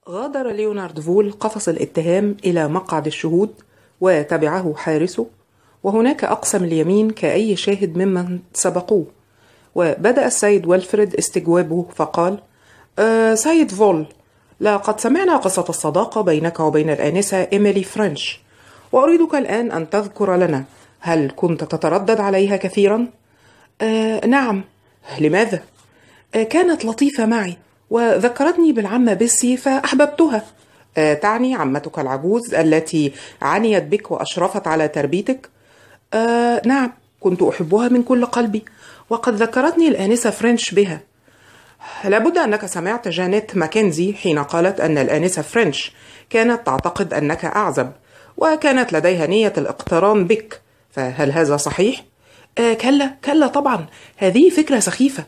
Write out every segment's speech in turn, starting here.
غادر ليونارد فول قفص الاتهام إلى مقعد الشهود وتبعه حارسه، وهناك أقسم اليمين كأي شاهد ممن سبقوه. وبدأ السيد ويلفريد استجوابه فقال: سيد فول، لقد سمعنا قصة الصداقة بينك وبين الآنسة إيميلي فرنش، وأريدك الآن أن تذكر لنا، هل كنت تتردد عليها كثيرا؟ نعم. لماذا؟ كانت لطيفة معي وذكرتني بالعمة بيسي فأحببتها. تعني عمتك العجوز التي عنيت بك وأشرفت على تربيتك؟ نعم، كنت أحبها من كل قلبي، وقد ذكرتني الآنسة فرنش بها. لابد أنك سمعت جانيت ماكنزي حين قالت أن الآنسة فرنش كانت تعتقد أنك أعزب، وكانت لديها نية الاقتران بك، فهل هذا صحيح؟ كلا طبعا، هذه فكرة سخيفة.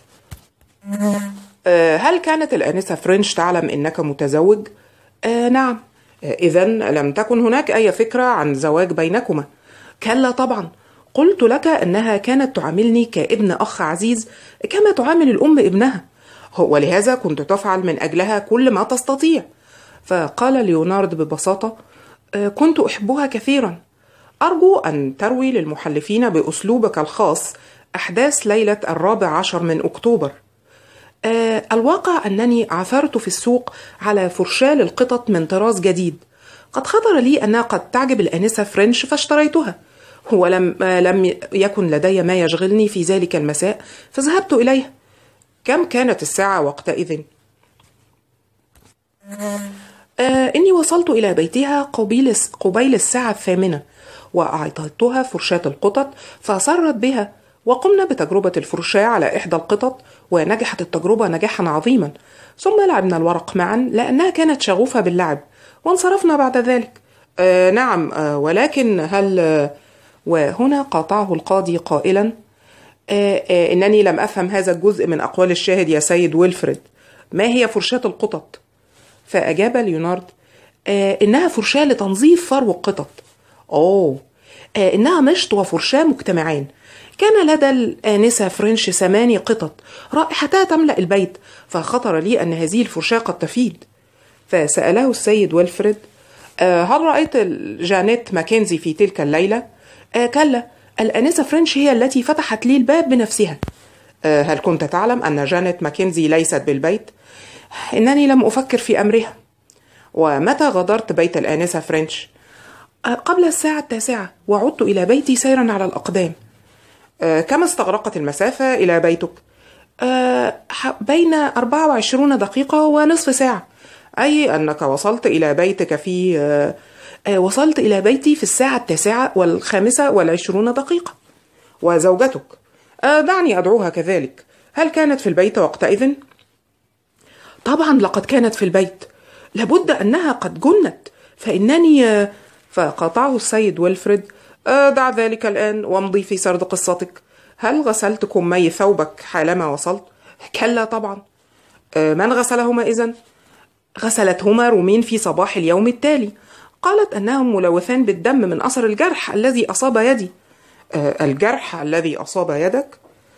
هل كانت الآنسة فرنش تعلم أنك متزوج؟ نعم. إذن لم تكن هناك أي فكرة عن زواج بينكما؟ كلا طبعا، قلت لك أنها كانت تعاملني كابن أخ عزيز كما تعامل الأم ابنها، ولهذا كنت تفعل من أجلها كل ما تستطيع. فقال ليونارد ببساطة: كنت أحبها كثيرا. أرجو أن تروي للمحلفين بأسلوبك الخاص أحداث ليلة 14 من أكتوبر. الواقع أنني عثرت في السوق على فرشاة للقطط من طراز جديد، قد خطر لي أنها قد تعجب الآنسة فرنش فاشتريتها، ولم يكن لدي ما يشغلني في ذلك المساء فذهبت إليها. كم كانت الساعة وقتئذ؟ إني وصلت إلى بيتها قبيل الساعة 8، وأعطيتها فرشاة القطط فسرت بها، وقمنا بتجربة الفرشاة على إحدى القطط، ونجحت التجربة نجاحا عظيما. ثم لعبنا الورق معا لأنها كانت شغوفة باللعب، وانصرفنا بعد ذلك. نعم، ولكن هل... وهنا قاطعه القاضي قائلا: إنني لم أفهم هذا الجزء من أقوال الشاهد يا سيد ويلفريد. ما هي فرشاة القطط؟ فأجاب ليونارد: إنها فرشاة لتنظيف فرو القطط. إنها مشط وفرشاة مجتمعين. كان لدى الآنسة فرنش 8 قطط رائحتها تملأ البيت، فخطر لي أن هذه الفرشاة قد تفيد. فسأله السيد ويلفريد: هل رأيت جانيت ماكنزي في تلك الليلة؟ كلا، الآنسة فرنش هي التي فتحت لي الباب بنفسها. هل كنت تعلم أن جانيت ماكنزي ليست بالبيت؟ إنني لم أفكر في أمرها. ومتى غادرت بيت الآنسة فرنش؟ قبل الساعة 9، وعدت إلى بيتي سيرا على الأقدام. كم استغرقت المسافة إلى بيتك؟ بين 24 دقيقة ونصف ساعة. أي أنك وصلت إلى بيتك في... وصلت إلى بيتي في الساعة 9:25 دقيقة. وزوجتك؟ دعني أدعوها كذلك، هل كانت في البيت وقتئذ؟ طبعا لقد كانت في البيت، لابد أنها قد جنت، فإنني... فقاطعه السيد ويلفريد: دع ذلك الآن وامضي في سرد قصتك. هل غسلت كمي ثوبك حالما وصلت؟ كلا طبعا. من غسلهما إذن؟ غسلتهما رومين في صباح اليوم التالي، قالت أنهم ملوثان بالدم من أثر الجرح الذي أصاب يدي. الجرح الذي أصاب يدك؟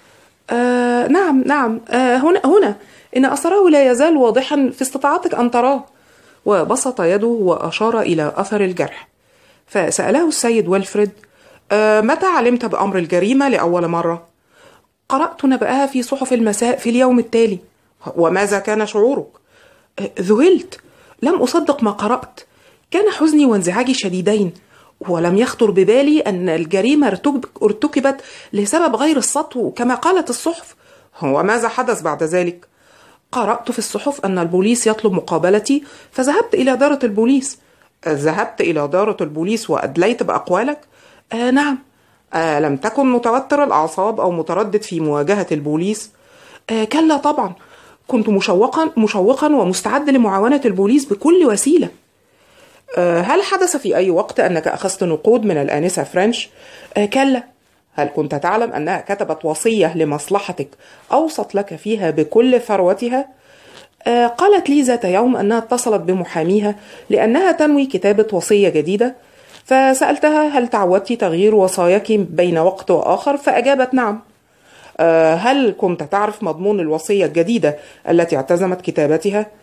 نعم. هنا إن أثره لا يزال واضحا في استطاعتك أن تراه. وبسط يده وأشار إلى أثر الجرح. فسأله السيد ويلفريد: متى علمت بأمر الجريمة لأول مرة؟ قرأت نبأها في صحف المساء في اليوم التالي. وماذا كان شعورك؟ ذهلت، لم أصدق ما قرأت، كان حزني وانزعاجي شديدين، ولم يخطر ببالي أن الجريمة ارتكبت لسبب غير السطو كما قالت الصحف. وماذا حدث بعد ذلك؟ قرأت في الصحف أن البوليس يطلب مقابلتي، فذهبت إلى دارة البوليس. ذهبت إلى دارة البوليس وأدليت بأقوالك؟ نعم. لم تكن متوتر الأعصاب أو متردد في مواجهة البوليس؟ كلا طبعا، كنت مشوقا ومستعد لمعاونة البوليس بكل وسيلة. هل حدث في أي وقت أنك أخذت نقود من الآنسة فرنش؟ كلا. هل كنت تعلم أنها كتبت وصية لمصلحتك أوصت لك فيها بكل ثروتها؟ قالت لي ذات يوم أنها اتصلت بمحاميها لأنها تنوي كتابة وصية جديدة، فسألتها: هل تعودت تغيير وصاياك بين وقت وآخر؟ فأجابت: نعم. هل كنت تعرف مضمون الوصية الجديدة التي اعتزمت كتابتها؟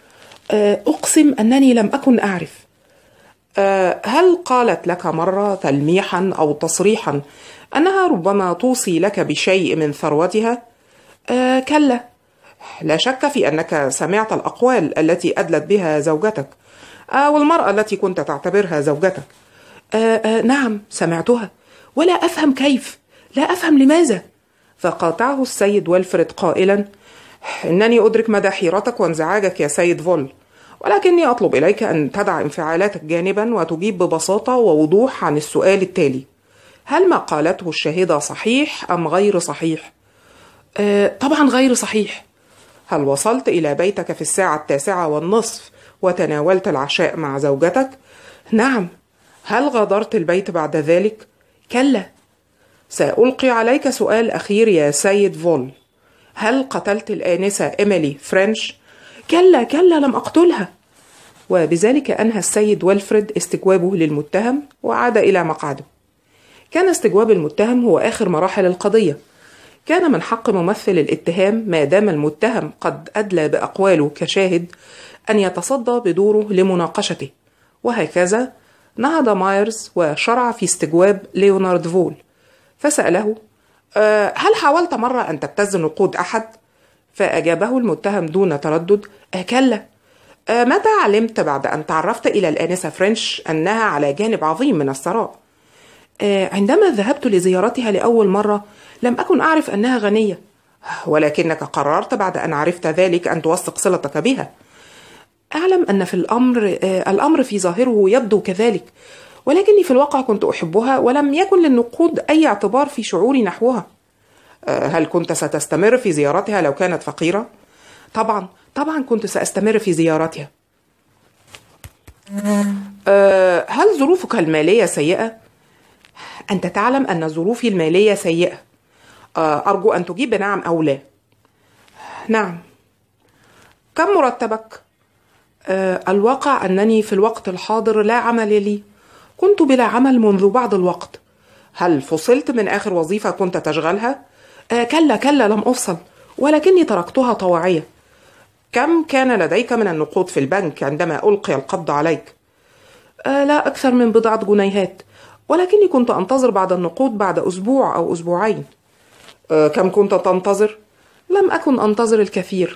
أقسم أنني لم أكن أعرف. هل قالت لك مرة تلميحا أو تصريحا أنها ربما توصي لك بشيء من ثروتها؟ كلا، لا شك في أنك سمعت الأقوال التي أدلت بها زوجتك والمرأة التي كنت تعتبرها زوجتك. نعم سمعتها، ولا أفهم كيف، لا أفهم لماذا. فقاطعه السيد ويلفريد قائلا: إنني أدرك مدى حيرتك وانزعاجك يا سيد فول، ولكني أطلب إليك أن تدع انفعالاتك جانبا وتجيب ببساطة ووضوح عن السؤال التالي: هل ما قالته الشاهدة صحيح أم غير صحيح؟ طبعا غير صحيح. هل وصلت إلى بيتك في الساعة 9:30 وتناولت العشاء مع زوجتك؟ نعم. هل غادرت البيت بعد ذلك؟ كلا. سألقي عليك سؤال أخير يا سيد فول: هل قتلت الآنسة إيميلي فرنش؟ كلا كلا، لم أقتلها. وبذلك أنهى السيد ويلفريد استجوابه للمتهم وعاد إلى مقعده. كان استجواب المتهم هو آخر مراحل القضية. كان من حق ممثل الاتهام ما دام المتهم قد أدلى بأقواله كشاهد أن يتصدى بدوره لمناقشته، وهكذا نهض مايرز وشرع في استجواب ليونارد فول، فسأله: هل حاولت مرة أن تبتز نقود أحد؟ فأجابه المتهم دون تردد: كلا. متى علمت بعد أن تعرفت إلى الآنسة فرنش أنها على جانب عظيم من الثراء؟ عندما ذهبت لزيارتها لأول مرة لم أكن أعرف أنها غنية، ولكنك قررت بعد أن عرفت ذلك أن توثق صلتك بها. أعلم أن في الأمر في ظاهره يبدو كذلك، ولكني في الواقع كنت أحبها ولم يكن للنقود أي اعتبار في شعوري نحوها. هل كنت ستستمر في زيارتها لو كانت فقيرة؟ طبعا كنت سأستمر في زيارتها. هل ظروفك المالية سيئة؟ أنت تعلم أن ظروفي المالية سيئة. أرجو أن تجيب نعم أو لا. نعم. كم مرتبك؟ الواقع أنني في الوقت الحاضر لا عمل لي، كنت بلا عمل منذ بعض الوقت. هل فصلت من آخر وظيفة كنت تشغلها؟ كلا لم أفصل، ولكني تركتها طواعية. كم كان لديك من النقود في البنك عندما ألقي القبض عليك؟ لا أكثر من بضعة جنيهات، ولكني كنت أنتظر بعد النقود بعد أسبوع أو أسبوعين. كم كنت تنتظر؟ لم أكن أنتظر الكثير.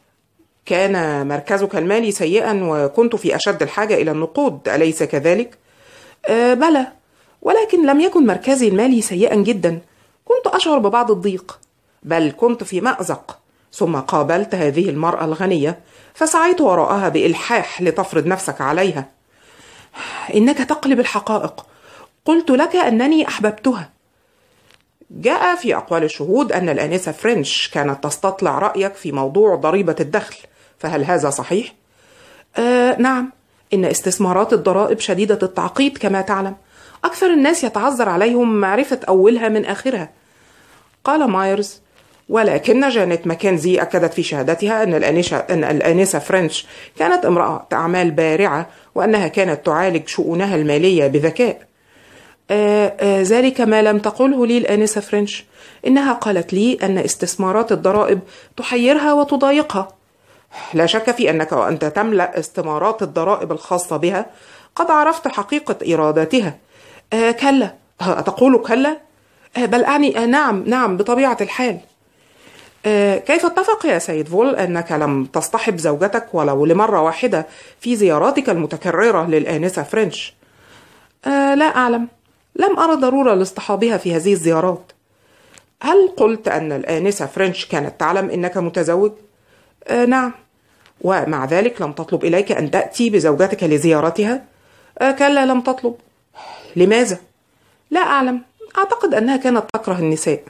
كان مركزك المالي سيئا وكنت في أشد الحاجة إلى النقود، أليس كذلك؟ بلى، ولكن لم يكن مركزي المالي سيئا جدا، كنت أشعر ببعض الضيق، بل كنت في مأزق. ثم قابلت هذه المرأة الغنية فسعيت وراءها بإلحاح لتفرض نفسك عليها. إنك تقلب الحقائق، قلت لك أنني أحببتها. جاء في أقوال الشهود أن الآنسة فرنش كانت تستطلع رأيك في موضوع ضريبة الدخل، فهل هذا صحيح؟ نعم، إن استثمارات الضرائب شديدة التعقيد كما تعلم، أكثر الناس يتعذر عليهم معرفة أولها من آخرها. قال مايرز: ولكن جانيت ماكنزي أكدت في شهادتها أن الآنسة فرنش كانت امرأة أعمال بارعة وأنها كانت تعالج شؤونها المالية بذكاء. ذلك ما لم تقله لي الآنسة فرنش، إنها قالت لي أن استثمارات الضرائب تحيرها وتضايقها. لا شك في أنك وأنت تملأ استثمارات الضرائب الخاصة بها قد عرفت حقيقة إيراداتها. كلا. أتقول كلا؟ بل أعني نعم بطبيعة الحال. كيف اتفق يا سيد فول أنك لم تصطحب زوجتك ولو لمرة واحدة في زياراتك المتكررة للآنسة فرنش؟ لا أعلم، لم أرى ضرورة لاصطحابها في هذه الزيارات. هل قلت أن الآنسة فرنش كانت تعلم أنك متزوج؟ نعم. ومع ذلك لم تطلب إليك أن تأتي بزوجتك لزيارتها؟ كلا لم تطلب. لماذا؟ لا أعلم، أعتقد أنها كانت تكره النساء.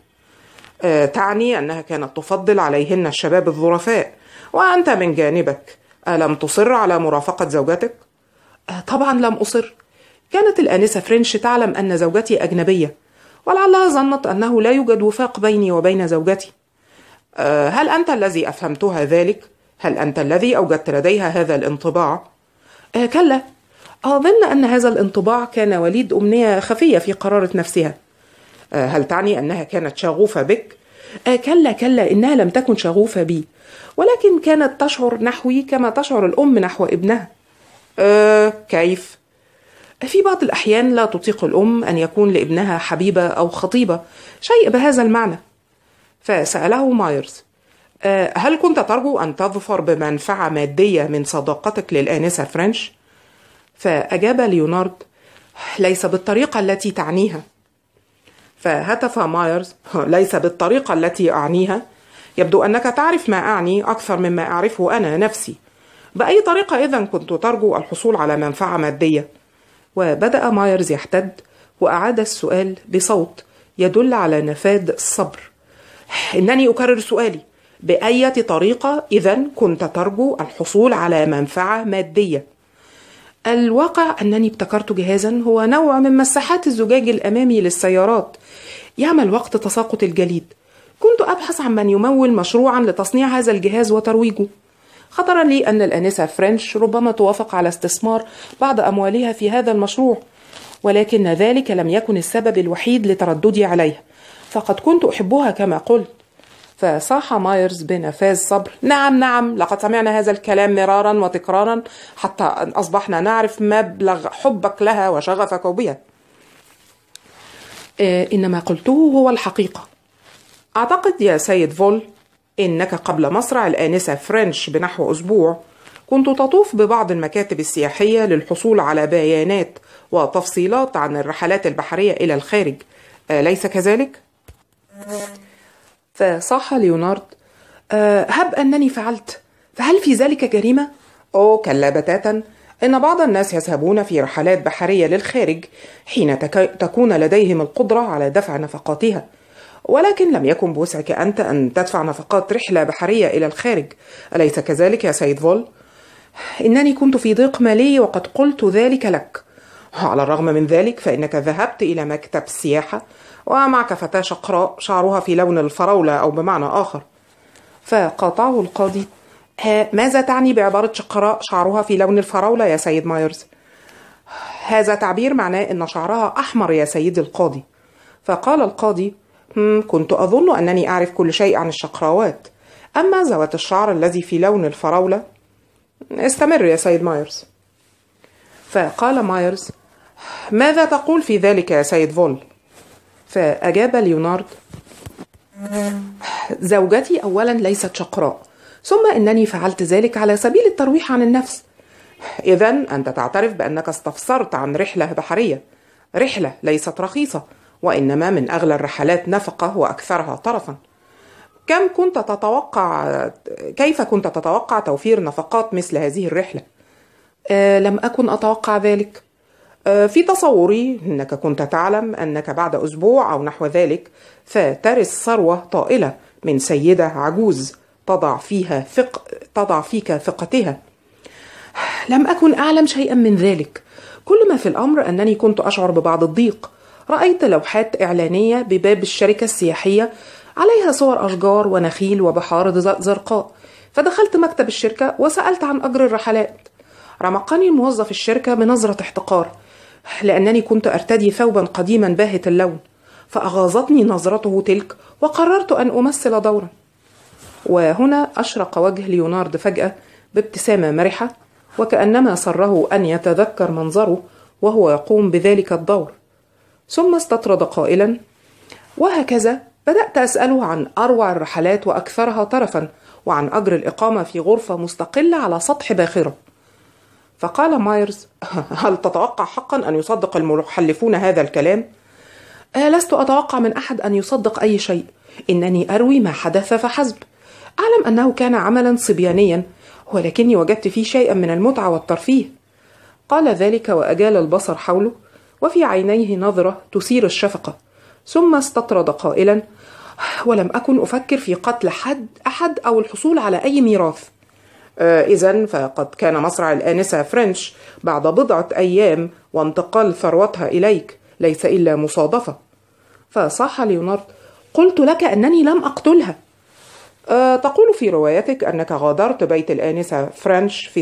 تعني أنها كانت تفضل عليهن الشباب الظرفاء، وأنت من جانبك ألم تصر على مرافقة زوجتك؟ طبعا لم أصر. كانت الآنسة فرنش تعلم أن زوجتي أجنبية، ولعلها ظنت أنه لا يوجد وفاق بيني وبين زوجتي. هل أنت الذي أفهمتها ذلك؟ هل أنت الذي أوجدت لديها هذا الانطباع؟ كلا، أظن أن هذا الانطباع كان وليد أمنية خفية في قرارة نفسها. هل تعني أنها كانت شغوفة بك؟ كلا كلا، إنها لم تكن شغوفة بي، ولكن كانت تشعر نحوي كما تشعر الأم نحو ابنها. كيف؟ في بعض الأحيان لا تطيق الأم أن يكون لابنها حبيبة أو خطيبة، شيء بهذا المعنى. فسأله مايرز: هل كنت ترجو أن تظفر بمنفعة مادية من صداقتك للآنسة فرنش؟ فأجاب ليونارد: ليس بالطريقة التي تعنيها. فهتف مايرز: ليس بالطريقة التي أعنيها؟ يبدو أنك تعرف ما أعني أكثر مما أعرفه أنا نفسي. بأي طريقة إذن كنت ترجو الحصول على منفعة مادية؟ وبدأ مايرز يحتد، وأعاد السؤال بصوت يدل على نفاذ الصبر: إنني أكرر سؤالي، بأي طريقة إذن كنت ترجو الحصول على منفعة مادية؟ الواقع أنني ابتكرت جهازا هو نوع من مساحات الزجاج الأمامي للسيارات يعمل وقت تساقط الجليد. كنت أبحث عن من يمول مشروعا لتصنيع هذا الجهاز وترويجه. خطر لي أن الآنسة فرنش ربما توافق على استثمار بعض أموالها في هذا المشروع، ولكن ذلك لم يكن السبب الوحيد لترددي عليها، فقد كنت أحبها كما قلت. فصاح مايرز بنفاذ صبر: نعم نعم، لقد سمعنا هذا الكلام مرارا وتكرارا حتى أن أصبحنا نعرف مبلغ حبك لها وشغفك بها. إنما قلته هو الحقيقة. أعتقد يا سيد فول إنك قبل مصرع الآنسة فرنش بنحو أسبوع كنت تطوف ببعض المكاتب السياحية للحصول على بيانات وتفصيلات عن الرحلات البحرية إلى الخارج، أليس كذلك؟ فصاح ليونارد: هب أنني فعلت، فهل في ذلك جريمة؟ كلا بتاتا، إن بعض الناس يذهبون في رحلات بحرية للخارج حين تكون لديهم القدرة على دفع نفقاتها، ولكن لم يكن بوسعك أنت أن تدفع نفقات رحلة بحرية إلى الخارج، أليس كذلك يا سيد فول؟ إنني كنت في ضيق مالي وقد قلت ذلك لك. على الرغم من ذلك فإنك ذهبت إلى مكتب السياحة ومعك فتاة شقراء شعرها في لون الفراولة، أو بمعنى آخر. فقاطعه القاضي: ماذا تعني بعبارة شقراء شعرها في لون الفراولة يا سيد مايرز؟ هذا تعبير معناه أن شعرها أحمر يا سيد القاضي. فقال القاضي: كنت أظن أنني أعرف كل شيء عن الشقراوات، أما ذوات الشعر الذي في لون الفراولة. استمر يا سيد مايرز. فقال مايرز: ماذا تقول في ذلك يا سيد فول؟ فأجاب ليونارد: زوجتي أولا ليست شقراء، ثم إنني فعلت ذلك على سبيل الترويح عن النفس. إذن أنت تعترف بأنك استفسرت عن رحلة بحرية، رحلة ليست رخيصة، وإنما من أغلى الرحلات نفقة وأكثرها طرفا. كيف كنت تتوقع توفير نفقات مثل هذه الرحلة؟ لم أكن أتوقع ذلك. في تصوري أنك كنت تعلم أنك بعد أسبوع أو نحو ذلك فترث ثروة طائلة من سيدة عجوز تضع فيك ثقتها. لم أكن أعلم شيئا من ذلك. كل ما في الأمر أنني كنت أشعر ببعض الضيق. رأيت لوحات إعلانية بباب الشركة السياحية عليها صور أشجار ونخيل وبحار زرقاء، فدخلت مكتب الشركة وسألت عن أجر الرحلات. رمقني موظف الشركة بنظرة احتقار لأنني كنت أرتدي ثوبا قديما باهت اللون، فأغاظتني نظرته تلك وقررت أن أمثل دورا. وهنا أشرق وجه ليونارد فجأة بابتسامة مرحة، وكأنما سره أن يتذكر منظره وهو يقوم بذلك الدور، ثم استطرد قائلا: وهكذا بدأت أسأله عن أروع الرحلات وأكثرها طرفا، وعن أجر الإقامة في غرفة مستقلة على سطح باخرة. فقال مايرز: هل تتوقع حقا أن يصدق المحلفون هذا الكلام؟ لست أتوقع من أحد أن يصدق أي شيء، إنني أروي ما حدث فحسب. أعلم أنه كان عملا صبيانيا، ولكني وجدت فيه شيئا من المتعة والترفيه. قال ذلك وأجال البصر حوله، وفي عينيه نظرة تثير الشفقة، ثم استطرد قائلا: ولم أكن أفكر في قتل أحد أو الحصول على أي ميراث. إذن فقد كان مصرع الآنسة فرنش بعد بضعة أيام وانتقال ثروتها إليك ليس إلا مصادفة. فصاح ليونارد: قلت لك أنني لم أقتلها. تقول في روايتك أنك غادرت بيت الآنسة فرنش في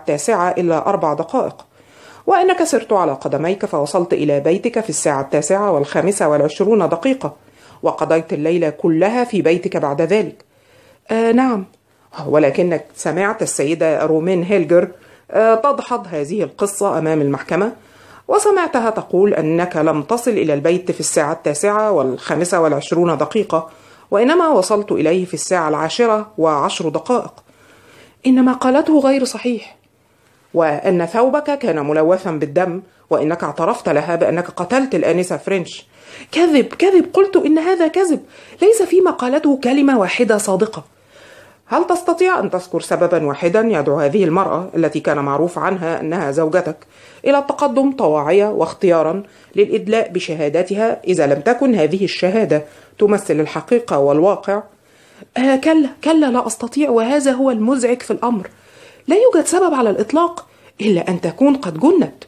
9:04، وأنك سرت على قدميك فوصلت إلى بيتك في 9:25، وقضيت الليلة كلها في بيتك بعد ذلك. نعم. ولكنك سمعت السيدة رومين هيلجر تدحض هذه القصة أمام المحكمة، وسمعتها تقول أنك لم تصل إلى البيت في الساعة 9:25، وإنما وصلت إليه في الساعة 10:10. إن ما قالته غير صحيح. وأن ثوبك كان ملوثا بالدم، وإنك اعترفت لها بأنك قتلت الآنسة فرنش. كذب كذب، قلت إن هذا كذب، ليس فيما قالته كلمة واحدة صادقة. هل تستطيع أن تذكر سببا واحدا يدعو هذه المرأة التي كان معروف عنها أنها زوجتك إلى التقدم طواعية واختيارا للإدلاء بشهاداتها إذا لم تكن هذه الشهادة تمثل الحقيقة والواقع؟ كلا لا أستطيع، وهذا هو المزعج في الأمر. لا يوجد سبب على الإطلاق إلا أن تكون قد جنت.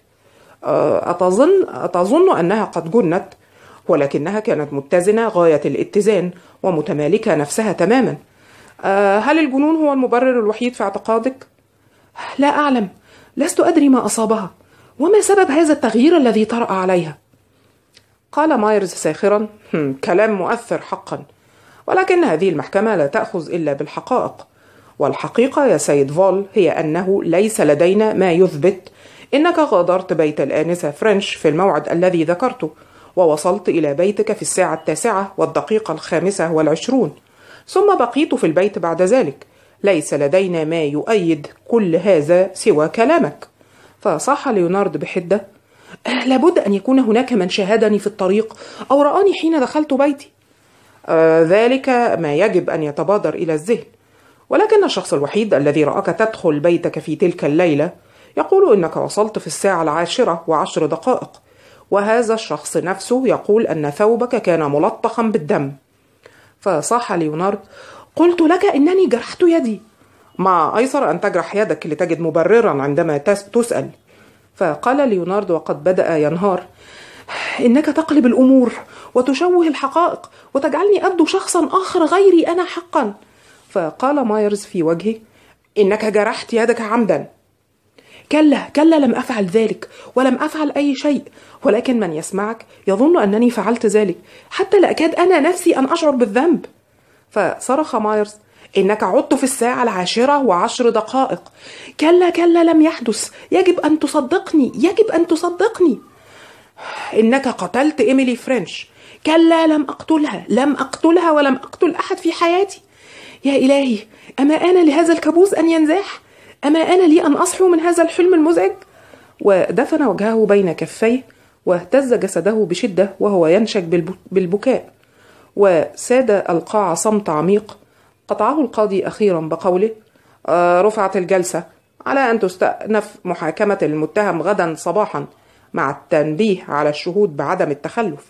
أتظن أنها قد جنت، ولكنها كانت متزنة غاية الاتزان ومتمالكة نفسها تماما. هل الجنون هو المبرر الوحيد في اعتقادك؟ لا أعلم، لست أدري ما أصابها، وما سبب هذا التغيير الذي طرأ عليها. قال مايرز ساخرا: كلام مؤثر حقا، ولكن هذه المحكمة لا تأخذ إلا بالحقائق، والحقيقة يا سيد فول هي أنه ليس لدينا ما يثبت إنك غادرت بيت الآنسة فرنش في الموعد الذي ذكرته، ووصلت إلى بيتك في الساعة 9:25، ثم بقيت في البيت بعد ذلك. ليس لدينا ما يؤيد كل هذا سوى كلامك. فصاح ليونارد بحدة: لابد أن يكون هناك من شاهدني في الطريق أو رآني حين دخلت بيتي. ذلك ما يجب أن يتبادر إلى الذهن، ولكن الشخص الوحيد الذي رآك تدخل بيتك في تلك الليلة يقول إنك وصلت في الساعة 10:10، وهذا الشخص نفسه يقول أن ثوبك كان ملطخا بالدم. فصاح ليونارد: قلت لك إنني جرحت يدي. ما أيسر أن تجرح يدك لتجد مبررا عندما تسأل. فقال ليونارد وقد بدأ ينهار: إنك تقلب الأمور وتشوه الحقائق وتجعلني أبدو شخصا آخر غيري أنا حقا. فقال مايرز في وجهه: إنك جرحت يدك عمدا. كلا لم أفعل ذلك، ولم أفعل أي شيء، ولكن من يسمعك يظن أنني فعلت ذلك، حتى لا أكاد أنا نفسي أن أشعر بالذنب. فصرخ مايرز: إنك عدت في الساعة 10:10. كلا لم يحدث، يجب أن تصدقني. إنك قتلت إيميلي فرنش. كلا لم أقتلها ولم أقتل أحد في حياتي. يا إلهي، أما آن لهذا الكابوس أن ينزاح؟ أما آن لي أن أصحو من هذا الحلم المزعج؟ ودفن وجهه بين كفيه واهتز جسده بشدة وهو ينشج بالبكاء، وساد القاعة صمت عميق. قطعه القاضي أخيرا بقوله: رفعت الجلسة على أن تستأنف محاكمة المتهم غدا صباحا، مع التنبيه على الشهود بعدم التخلف.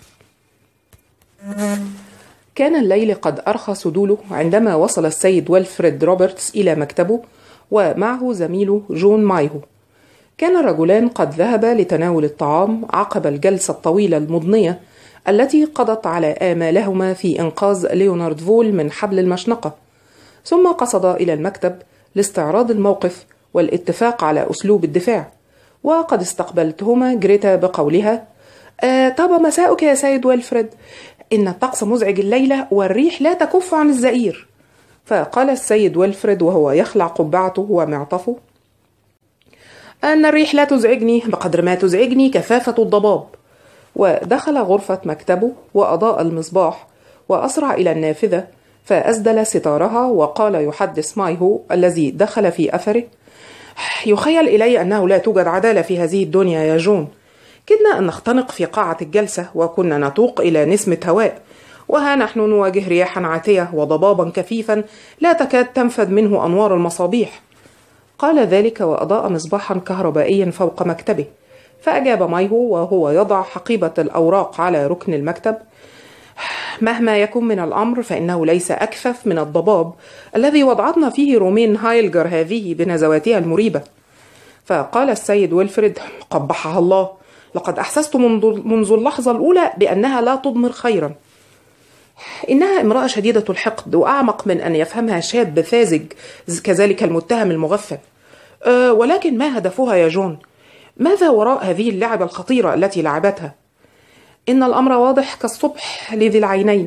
كان الليل قد أرخى سدوله عندما وصل السيد ويلفريد روبرتس إلى مكتبه ومعه زميله جون مايهو. كان الرجلان قد ذهبا لتناول الطعام عقب الجلسة الطويلة المضنية التي قضت على آمالهما في إنقاذ ليونارد فول من حبل المشنقة، ثم قصدا إلى المكتب لاستعراض الموقف والاتفاق على أسلوب الدفاع. وقد استقبلتهما جريتا بقولها: طاب مساؤك يا سيد ويلفريد، إن الطقس مزعج الليلة والريح لا تكف عن الزئير. فقال السيد ويلفريد وهو يخلع قبعته ومعطفه: أن الريح لا تزعجني بقدر ما تزعجني كثافة الضباب. ودخل غرفة مكتبه وأضاء المصباح وأسرع إلى النافذة فأسدل ستارها، وقال يحدث مايهو الذي دخل في أثره: يخيل إلي أنه لا توجد عدالة في هذه الدنيا يا جون. كدنا أن نختنق في قاعة الجلسة وكنا نتوق إلى نسمة هواء، وها نحن نواجه رياحا عاتية وضبابا كثيفا لا تكاد تنفذ منه أنوار المصابيح. قال ذلك وأضاء مصباحا كهربائيا فوق مكتبه. فأجاب مايهو وهو يضع حقيبة الأوراق على ركن المكتب: مهما يكن من الأمر فإنه ليس أكثف من الضباب الذي وضعتنا فيه رومين هايلجر هذه بنزواتها المريبة. فقال السيد ويلفريد: قبحها الله، لقد أحسست منذ اللحظة الأولى بأنها لا تضمر خيرا. إنها امرأة شديدة الحقد، وأعمق من أن يفهمها شاب فازج كذلك المتهم المغفل. ولكن ما هدفها يا جون؟ ماذا وراء هذه اللعبة الخطيرة التي لعبتها؟ إن الأمر واضح كالصبح لذي العينين.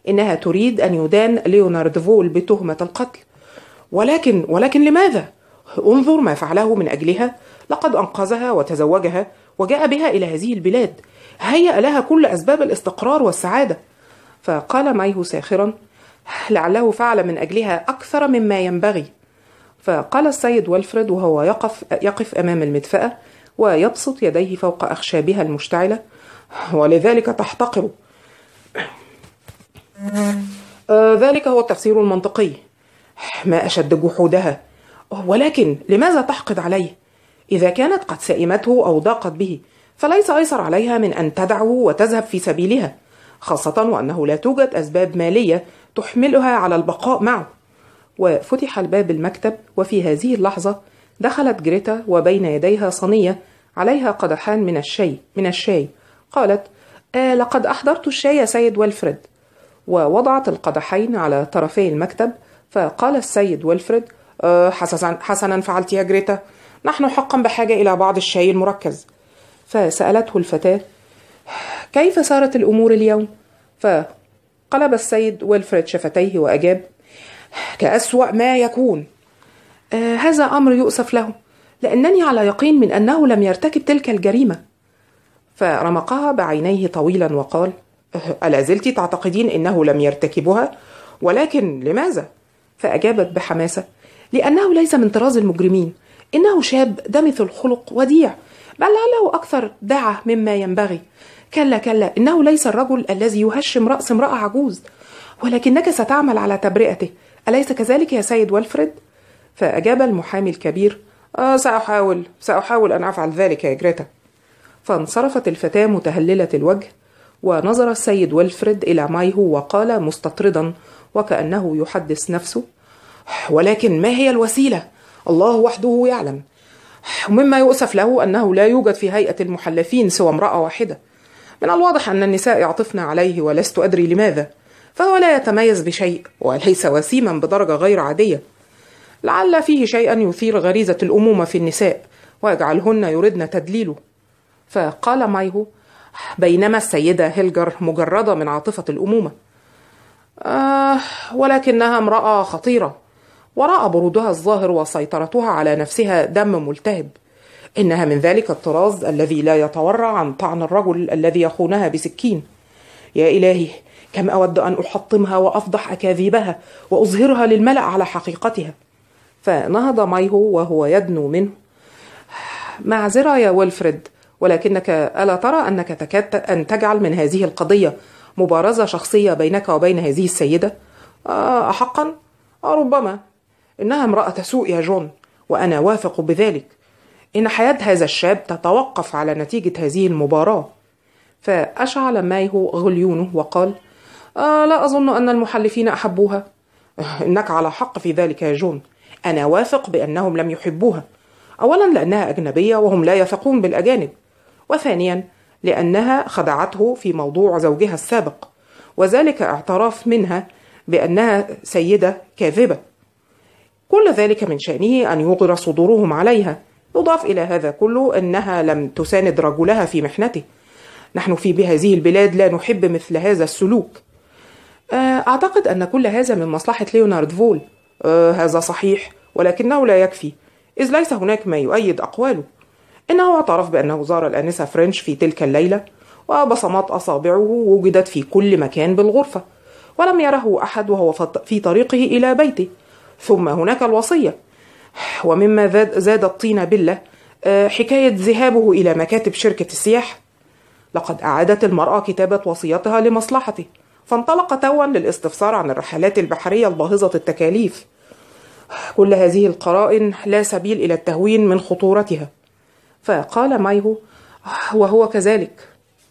إنها تريد أن يدان ليونارد فول بتهمة القتل. ولكن لماذا؟ انظر ما فعله من أجلها، لقد أنقذها وتزوجها وجاء بها إلى هذه البلاد، هيأ لها كل أسباب الاستقرار والسعادة. فقال مايهو ساخرا: لعله فعل من أجلها أكثر مما ينبغي. فقال السيد والفريد وهو يقف أمام المدفأة ويبسط يديه فوق أخشابها المشتعلة: ولذلك تحتقر. ذلك هو التفسير المنطقي. ما أشد جحودها. ولكن لماذا تحقد عليه؟ إذا كانت قد سئمته أو ضاقت به فليس أيسر عليها من أن تدعه وتذهب في سبيلها، خاصة وأنه لا توجد أسباب مالية تحملها على البقاء معه. وفتح الباب المكتب، وفي هذه اللحظة دخلت جريتا وبين يديها صينية عليها قدحان من الشاي. قالت: لقد أحضرت الشاي يا سيد والفريد. ووضعت القدحين على طرفي المكتب. فقال السيد والفريد: حسنا فعلت يا جريتا، نحن حقا بحاجة إلى بعض الشاي المركز. فسألته الفتاة: كيف صارت الأمور اليوم؟ فقلب السيد والفريد شفتيه وأجاب: كأسوأ ما يكون. هذا أمر يؤسف له، لأنني على يقين من أنه لم يرتكب تلك الجريمة. فرمقها بعينيه طويلا وقال: ألا زلت تعتقدين أنه لم يرتكبها؟ ولكن لماذا؟ فأجابت بحماسة: لأنه ليس من طراز المجرمين، إنه شاب دمث الخلق وديع، بل لعله أكثر دعة مما ينبغي. كلا، إنه ليس الرجل الذي يهشم رأس امرأة عجوز، ولكنك ستعمل على تبرئته، أليس كذلك يا سيد والفريد؟ فأجاب المحامي الكبير: سأحاول أن أفعل ذلك يا جريتا. فانصرفت الفتاة متهللة الوجه، ونظر السيد والفريد إلى مايهو وقال مستطردا وكأنه يحدث نفسه: ولكن ما هي الوسيلة؟ الله وحده يعلم. ومما يؤسف له أنه لا يوجد في هيئة المحلفين سوى امرأة واحدة. من الواضح أن النساء يعطفن عليه ولست أدري لماذا، فهو لا يتميز بشيء وليس وسيما بدرجة غير عادية. لعل فيه شيئا يثير غريزة الأمومة في النساء ويجعلهن يردن تدليله. فقال مايهو: بينما السيدة هيلجر مجردة من عاطفة الأمومة، ولكنها امرأة خطيرة، وراء برودها الظاهر وسيطرتها على نفسها دم ملتهب. إنها من ذلك الطراز الذي لا يتورع عن طعن الرجل الذي يخونها بسكين. يا إلهي، كم أود أن أحطمها وأفضح أكاذيبها وأظهرها للملأ على حقيقتها. فنهض مايهو وهو يدنو منه: معذرة يا والفريد، ولكنك ألا ترى أنك تكاد أن تجعل من هذه القضية مبارزة شخصية بينك وبين هذه السيدة؟ أحقا؟ ربما. إنها امرأة سوء يا جون، وأنا واثق بذلك. إن حياة هذا الشاب تتوقف على نتيجة هذه المباراة. فأشعل مايهو غليونه وقال: لا أظن أن المحلفين أحبوها. إنك على حق في ذلك يا جون، أنا واثق بأنهم لم يحبوها. أولا لأنها أجنبية وهم لا يثقون بالأجانب، وثانيا لأنها خدعته في موضوع زوجها السابق، وذلك اعتراف منها بأنها سيدة كاذبة. كل ذلك من شأنه أن يغر صدورهم عليها. يضاف إلى هذا كله أنها لم تساند رجلها في محنته. نحن في بهذه البلاد لا نحب مثل هذا السلوك. أعتقد أن كل هذا من مصلحة ليونارد فول. هذا صحيح، ولكنه لا يكفي، إذ ليس هناك ما يؤيد أقواله. إنه اعترف بأنه زار الآنسة فرنش في تلك الليلة، وبصمات أصابعه وجدت في كل مكان بالغرفة، ولم يره أحد وهو في طريقه إلى بيته. ثم هناك الوصية، ومما زاد الطين بلة حكاية ذهابه إلى مكاتب شركة السياحة. لقد أعادت المرأة كتابة وصيتها لمصلحته، فانطلق توا للاستفسار عن الرحلات البحرية الباهظة التكاليف. كل هذه القرائن لا سبيل إلى التهوين من خطورتها. فقال مايهو: وهو كذلك.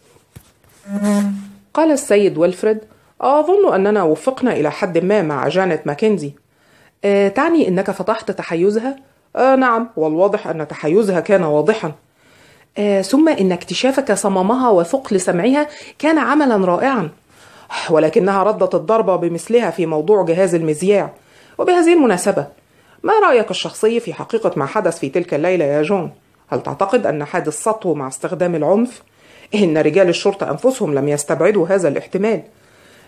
قال السيد والفريد: أظن أننا وفقنا إلى حد ما مع جانيت ماكنزي. تعني أنك فتحت تحيزها؟ نعم، والواضح أن تحيزها كان واضحا. ثم إن اكتشافك صمامها وثقل سمعها كان عملا رائعا. ولكنها ردت الضربة بمثلها في موضوع جهاز المذياع. وبهذه المناسبة، ما رأيك الشخصي في حقيقة ما حدث في تلك الليلة يا جون؟ هل تعتقد أن حادث سطو مع استخدام العنف؟ إن رجال الشرطة أنفسهم لم يستبعدوا هذا الاحتمال.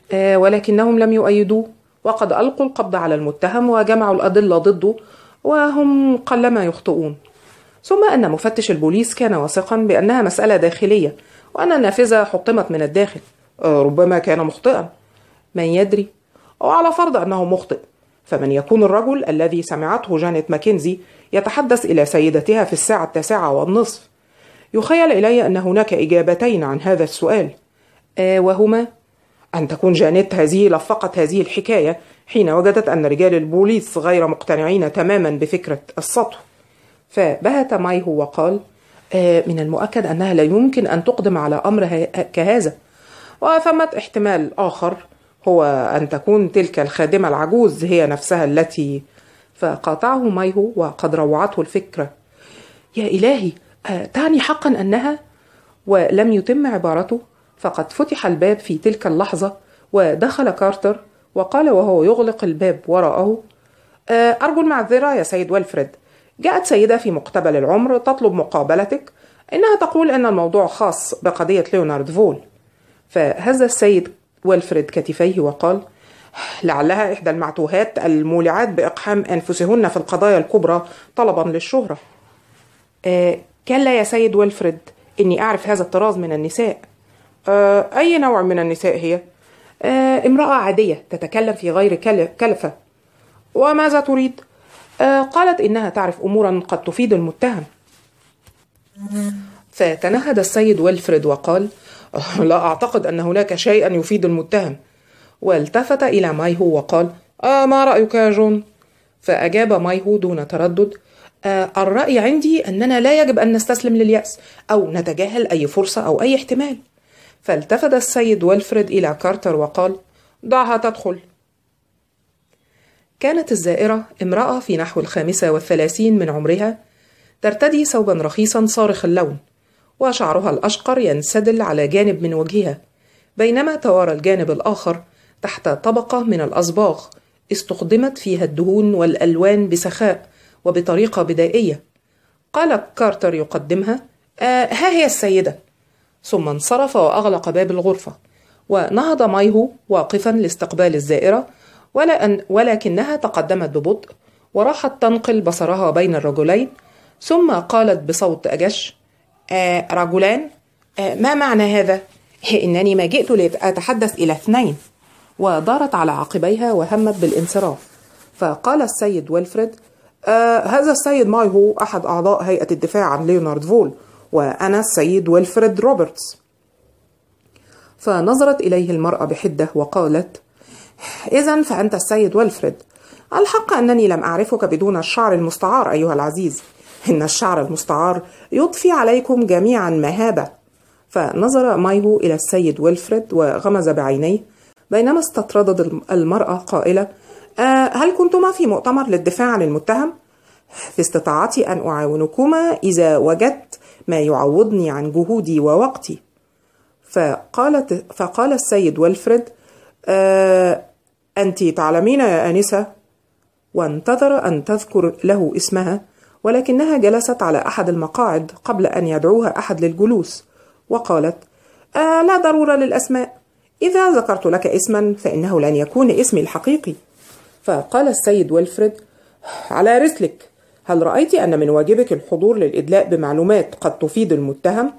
ولكنهم لم يؤيدوه، وقد ألقوا القبض على المتهم وجمعوا الأدلة ضده، وهم قلما يخطئون. ثم أن مفتش البوليس كان واثقا بأنها مسألة داخلية، وأن النافذة حطمت من الداخل. ربما كان مخطئا، من يدري؟ وعلى فرض أنه مخطئ، فمن يكون الرجل الذي سمعته جانيت ماكنزي يتحدث إلى سيدتها في الساعة 9:30؟ يخيل إلي أن هناك إجابتين عن هذا السؤال، وهما أن تكون جانيت هذه لفقت هذه الحكاية حين وجدت أن رجال البوليس غير مقتنعين تماما بفكرة السطو. فبهت مايهو وقال: من المؤكد أنها لا يمكن أن تقدم على أمر كهذا، وثمة احتمال آخر هو أن تكون تلك الخادمة العجوز هي نفسها التي. فقاطعه مايهو وقد روعته الفكرة. يا إلهي، تعني حقا أنها؟ ولم يتم عبارته فقد فتح الباب في تلك اللحظة، ودخل كارتر وقال وهو يغلق الباب وراءه: أرجو المعذرة يا سيد ويلفريد، جاءت سيدة في مقتبل العمر تطلب مقابلتك. إنها تقول أن الموضوع خاص بقضية ليونارد فول. فهز السيد ويلفريد كتفيه وقال: لعلها إحدى المعتوهات المولعات بإقحام أنفسهن في القضايا الكبرى طلبا للشهرة. كلا يا سيد ويلفريد، إني أعرف هذا الطراز من النساء. أي نوع من النساء هي؟ امرأة عادية تتكلم في غير كلفة. وماذا تريد؟ قالت إنها تعرف أمورا قد تفيد المتهم. فتنهد السيد ويلفريد وقال: لا أعتقد أن هناك شيئا يفيد المتهم. والتفت إلى مايهو وقال: ما رأيك يا جون؟ فأجاب مايهو دون تردد: الرأي عندي أننا لا يجب أن نستسلم لليأس أو نتجاهل أي فرصة أو أي احتمال. فالتفت السيد ويلفريد إلى كارتر وقال: دعها تدخل. كانت الزائرة امرأة في نحو 35 من عمرها، ترتدي ثوبا رخيصا صارخ اللون، وشعرها الأشقر ينسدل على جانب من وجهها، بينما توارى الجانب الآخر تحت طبقة من الأصباغ استخدمت فيها الدهون والألوان بسخاء وبطريقة بدائية. قال كارتر يقدمها: ها هي السيدة. ثم انصرف وأغلق باب الغرفة، ونهض مايهو واقفا لاستقبال الزائرة، ولكنها تقدمت ببطء وراحت تنقل بصرها بين الرجلين، ثم قالت بصوت أجش: رجلان؟ ما معنى هذا؟ إنني ما جئت لأتحدث إلى 2. ودارت على عقبيها وهمت بالانصراف. فقال السيد ويلفريد: هذا السيد مايهو أحد أعضاء هيئة الدفاع عن ليونارد فول، وأنا السيد ويلفريد روبرتس. فنظرت إليه المرأة بحدة وقالت: إذن فأنت السيد ويلفريد. الحق أنني لم أعرفك بدون الشعر المستعار أيها العزيز. إن الشعر المستعار يضفي عليكم جميعا مهابة. فنظر مايهو إلى السيد ويلفريد وغمز بعينيه، بينما استطردت المرأة قائلة: هل كنتما في مؤتمر للدفاع عن المتهم؟ في استطاعتي أن أعاونكما إذا وجدت ما يعوضني عن جهودي ووقتي. فقال السيد ويلفريد: أنت تعلمين يا آنسة. وانتظر أن تذكر له اسمها، ولكنها جلست على أحد المقاعد قبل أن يدعوها أحد للجلوس، وقالت: لا ضرورة للأسماء. إذا ذكرت لك اسما فإنه لن يكون اسمي الحقيقي. فقال السيد ويلفريد: على رسلك، هل رأيت أن من واجبك الحضور للإدلاء بمعلومات قد تفيد المتهم؟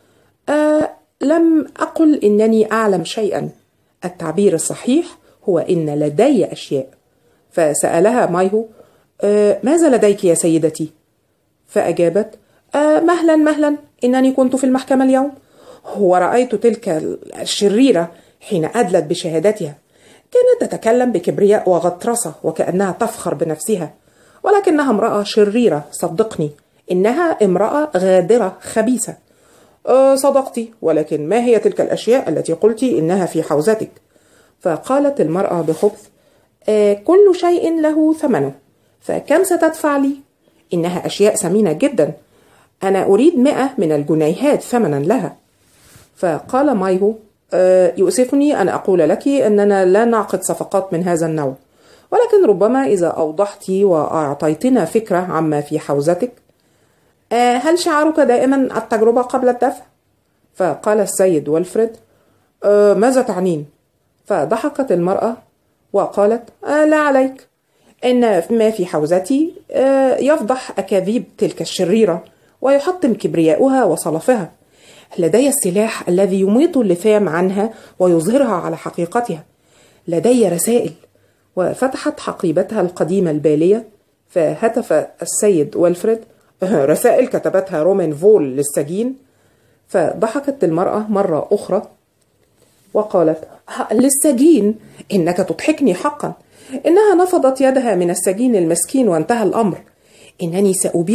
لم أقل إنني أعلم شيئا. التعبير الصحيح هو إن لدي أشياء. فسألها مايهو: ماذا لديك يا سيدتي؟ فأجابت: مهلا مهلا، إنني كنت في المحكمة اليوم، ورأيت تلك الشريرة حين أدلت بشهادتها. كانت تتكلم بكبرياء وغطرسة وكأنها تفخر بنفسها، ولكنها امرأة شريرة، صدقني، إنها امرأة غادرة خبيثة. صدقتي، ولكن ما هي تلك الأشياء التي قلت إنها في حوزتك؟ فقالت المرأة بخبث: كل شيء له ثمنه، فكم ستدفع لي؟ إنها أشياء ثمينة جدا، أنا أريد 100 من الجنيهات ثمنا لها. فقال مايهو: يؤسفني أن أقول لك أننا لا نعقد صفقات من هذا النوع، ولكن ربما إذا أوضحت وأعطيتنا فكرة عما في حوزتك. هل شعارك دائما التجربة قبل الدفع؟ فقال السيد ويلفريد: ماذا تعنين؟ فضحكت المرأة وقالت: لا عليك، إن ما في حوزتي يفضح أكاذيب تلك الشريرة ويحطم كبرياؤها وصلفها. لدي السلاح الذي يميط اللثام عنها ويظهرها على حقيقتها. لدي رسائل. وفتحت حقيبتها القديمة البالية، فهتف السيد والفريد: رسائل كتبتها رومين فول للسجين؟ فضحكت المرأة مرة أخرى وقالت: للسجين؟ إنك تضحكني حقا. إنها نفضت يدها من السجين المسكين وانتهى الأمر. إنني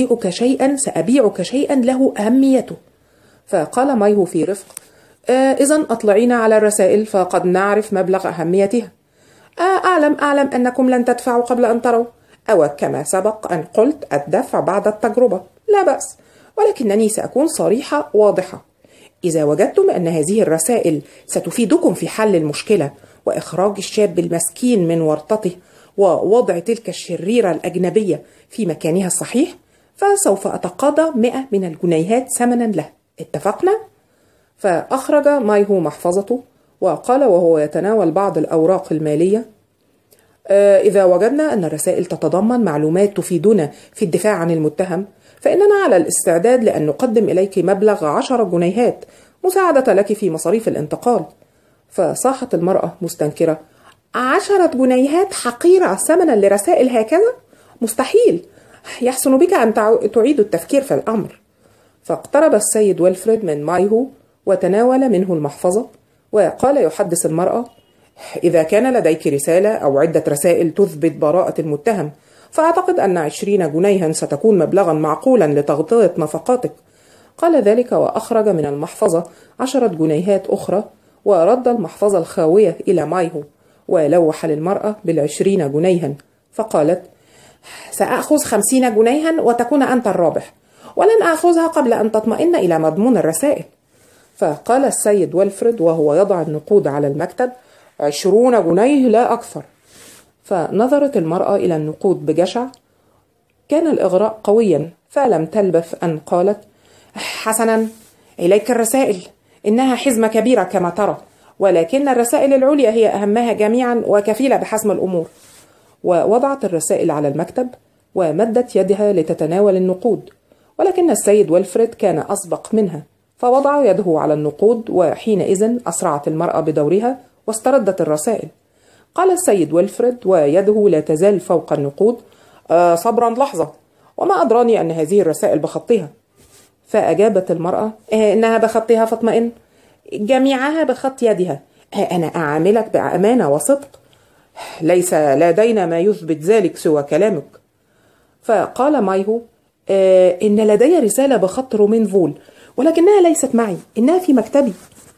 سأبيعك شيئا له أهميته. فقال مايهو في رفق: إذن أطلعينا على الرسائل فقد نعرف مبلغ أهميتها. أعلم أنكم لن تدفعوا قبل أن تروا، أو كما سبق أن قلت الدفع بعد التجربة، لا بأس، ولكنني سأكون صريحة واضحة. إذا وجدتم أن هذه الرسائل ستفيدكم في حل المشكلة وإخراج الشاب المسكين من ورطته ووضع تلك الشريرة الأجنبية في مكانها الصحيح، فسوف أتقاضى 100 من الجنيهات ثمنا له. اتفقنا؟ فأخرج مايهو محفظته وقال وهو يتناول بعض الأوراق المالية: إذا وجدنا أن الرسائل تتضمن معلومات تفيدنا في الدفاع عن المتهم، فإننا على الاستعداد لأن نقدم إليك مبلغ 10 جنيهات مساعدة لك في مصاريف الانتقال. فصاحت المرأة مستنكرة: 10 جنيهات حقيرة ثمنا لرسائل هكذا؟ مستحيل. يحسن بك أن تعيد التفكير في الأمر. فاقترب السيد ويلفريد من مايهو وتناول منه المحفظة وقال يحدث المرأة: إذا كان لديك رسالة أو عدة رسائل تثبت براءة المتهم، فأعتقد أن 20 جنيها ستكون مبلغا معقولا لتغطية نفقاتك. قال ذلك وأخرج من المحفظة 10 جنيهات أخرى ورد المحفظة الخاوية إلى مايهو ولوح للمرأة 20 جنيها، فقالت: سأخذ 50 جنيها وتكون أنت الرابح، ولن أخذها قبل أن تطمئن إلى مضمون الرسائل. فقال السيد ويلفريد وهو يضع النقود على المكتب: 20 جنيه لا أكثر. فنظرت المرأة إلى النقود بجشع. كان الإغراء قويا، فلم تلبث أن قالت: حسنا، إليك الرسائل، إنها حزمة كبيرة كما ترى، ولكن الرسائل العليا هي أهمها جميعا وكفيلة بحسم الأمور. ووضعت الرسائل على المكتب ومدت يدها لتتناول النقود، ولكن السيد ويلفريد كان أسبق منها، فوضع يده على النقود، وحينئذ أسرعت المرأة بدورها واستردت الرسائل. قال السيد ويلفريد ويده لا تزال فوق النقود: صبرا لحظة، وما أدراني أن هذه الرسائل بخطها. فأجابت المرأة: إنها بخطها فاطمئن، جميعها بخط يدها. أنا أعاملك بأمانة وصدق، ليس لدينا ما يثبت ذلك سوى كلامك. فقال مايهو: إن لدي رسالة بخط رومين فول، ولكنها ليست معي، إنها في مكتبي.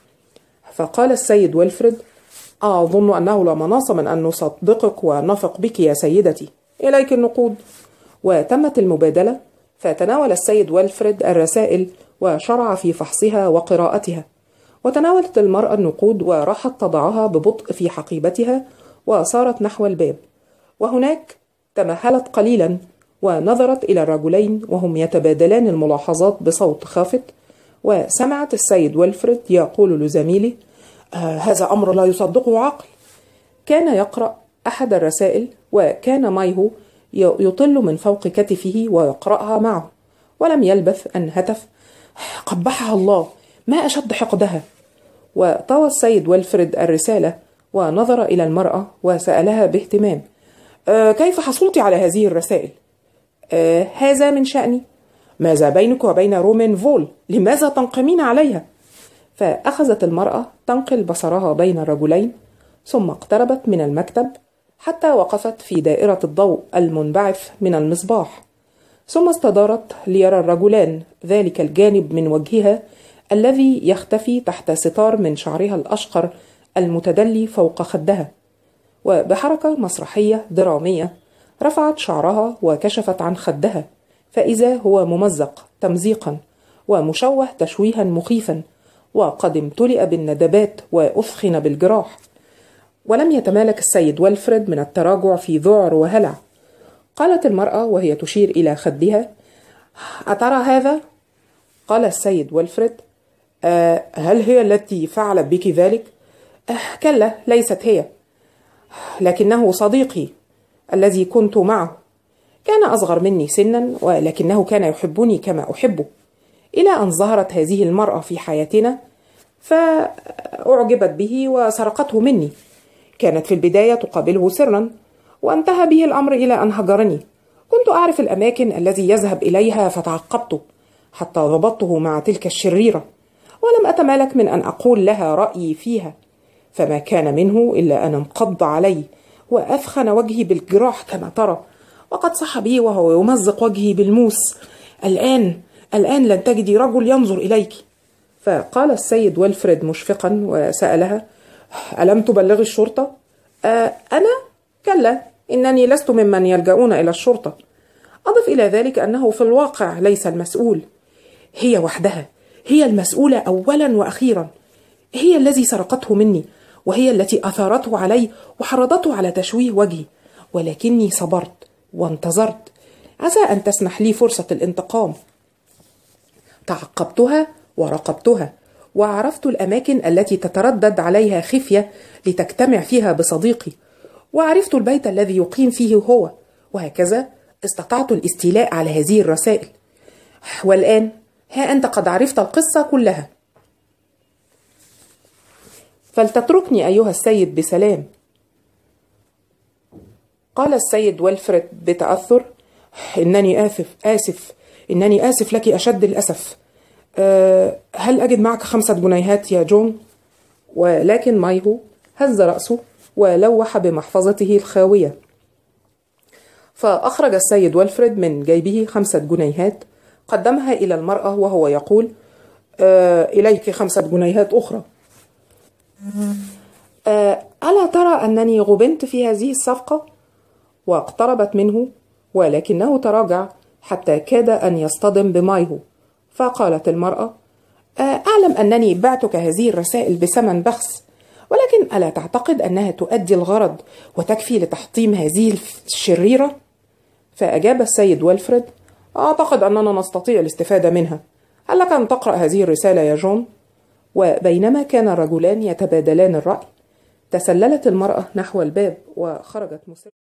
فقال السيد ويلفريد: أظن أنه لا مناص من أن نصدقك ونثق بك يا سيدتي، إليك النقود. وتمت المبادلة، فتناول السيد ويلفريد الرسائل وشرع في فحصها وقراءتها، وتناولت المرأة النقود وراحت تضعها ببطء في حقيبتها وصارت نحو الباب. وهناك تمهلت قليلا ونظرت إلى الرجلين وهم يتبادلان الملاحظات بصوت خافت، وسمعت السيد ويلفريد يقول لزميله: هذا أمر لا يصدقه عقل. كان يقرأ أحد الرسائل، وكان مايهو يطل من فوق كتفه ويقرأها معه، ولم يلبث أن هتف: قبحها الله، ما أشد حقدها. وطوى السيد ويلفريد الرسالة ونظر إلى المرأة وسألها باهتمام: كيف حصلت على هذه الرسائل؟ هذا من شأني. ماذا بينك وبين رومين فول؟ لماذا تنقمين عليها؟ فأخذت المرأة تنقل بصرها بين الرجلين، ثم اقتربت من المكتب حتى وقفت في دائرة الضوء المنبعث من المصباح، ثم استدارت ليرى الرجلان ذلك الجانب من وجهها الذي يختفي تحت ستار من شعرها الأشقر المتدلي فوق خدها. وبحركة مسرحية درامية رفعت شعرها وكشفت عن خدها، فإذا هو ممزق تمزيقا ومشوه تشويها مخيفا، وقد امتلئ بالندبات وأثخن بالجراح. ولم يتمالك السيد ويلفريد من التراجع في ذعر وهلع. قالت المرأة وهي تشير إلى خدها: أترى هذا؟ قال السيد ويلفريد: هل هي التي فعلت بك ذلك؟ كلا، ليست هي، لكنه صديقي الذي كنت معه. كان أصغر مني سنا، ولكنه كان يحبني كما أحبه، إلى أن ظهرت هذه المرأة في حياتنا فأعجبت به وسرقته مني. كانت في البداية تقابله سرا، وانتهى به الأمر إلى أن هجرني. كنت أعرف الأماكن التي يذهب إليها فتعقبته حتى ضبطته مع تلك الشريرة، ولم أتمالك من أن أقول لها رأيي فيها، فما كان منه إلا أن انقض علي وأثخن وجهي بالجراح كما ترى، وقد صح بي وهو يمزق وجهي بالموس: الآن لن تجدي رجل ينظر إليك. فقال السيد ويلفريد مشفقا وسألها: ألم تبلغ الشرطة؟ أنا؟ كلا، إنني لست ممن يلجؤون إلى الشرطة. أضف إلى ذلك أنه في الواقع ليس المسؤول، هي وحدها، هي المسؤولة أولا وأخيرا. هي الذي سرقته مني، وهي التي أثارته علي وحرضته على تشويه وجهي، ولكني صبرت وانتظرت، عسى أن تسنح لي فرصة الانتقام. تعقبتها وراقبتها، وعرفت الأماكن التي تتردد عليها خفية لتجتمع فيها بصديقي، وعرفت البيت الذي يقيم فيه هو، وهكذا استطعت الاستيلاء على هذه الرسائل. والآن ها أنت قد عرفت القصة كلها، فلتتركني أيها السيد بسلام. قال السيد ويلفريد بتأثر: إنني آسف لك أشد الأسف. هل أجد معك 5 جنيهات يا جون؟ ولكن مايهو هز رأسه ولوح بمحفظته الخاوية. فأخرج السيد ويلفريد من جيبه 5 جنيهات، قدمها إلى المرأة وهو يقول: إليك 5 جنيهات أخرى. ألا ترى أنني غبنت في هذه الصفقة؟ واقتربت منه، ولكنه تراجع حتى كاد أن يصطدم بمايهو. فقالت المرأة: أعلم أنني بعتك هذه الرسائل بثمن بخس، ولكن ألا تعتقد أنها تؤدي الغرض وتكفي لتحطيم هذه الشريرة؟ فأجاب السيد ويلفريد: أعتقد أننا نستطيع الاستفادة منها. هل لك أن تقرأ هذه الرسالة يا جون؟ وبينما كان الرجلان يتبادلان الرأي، تسللت المرأة نحو الباب وخرجت مسرعة.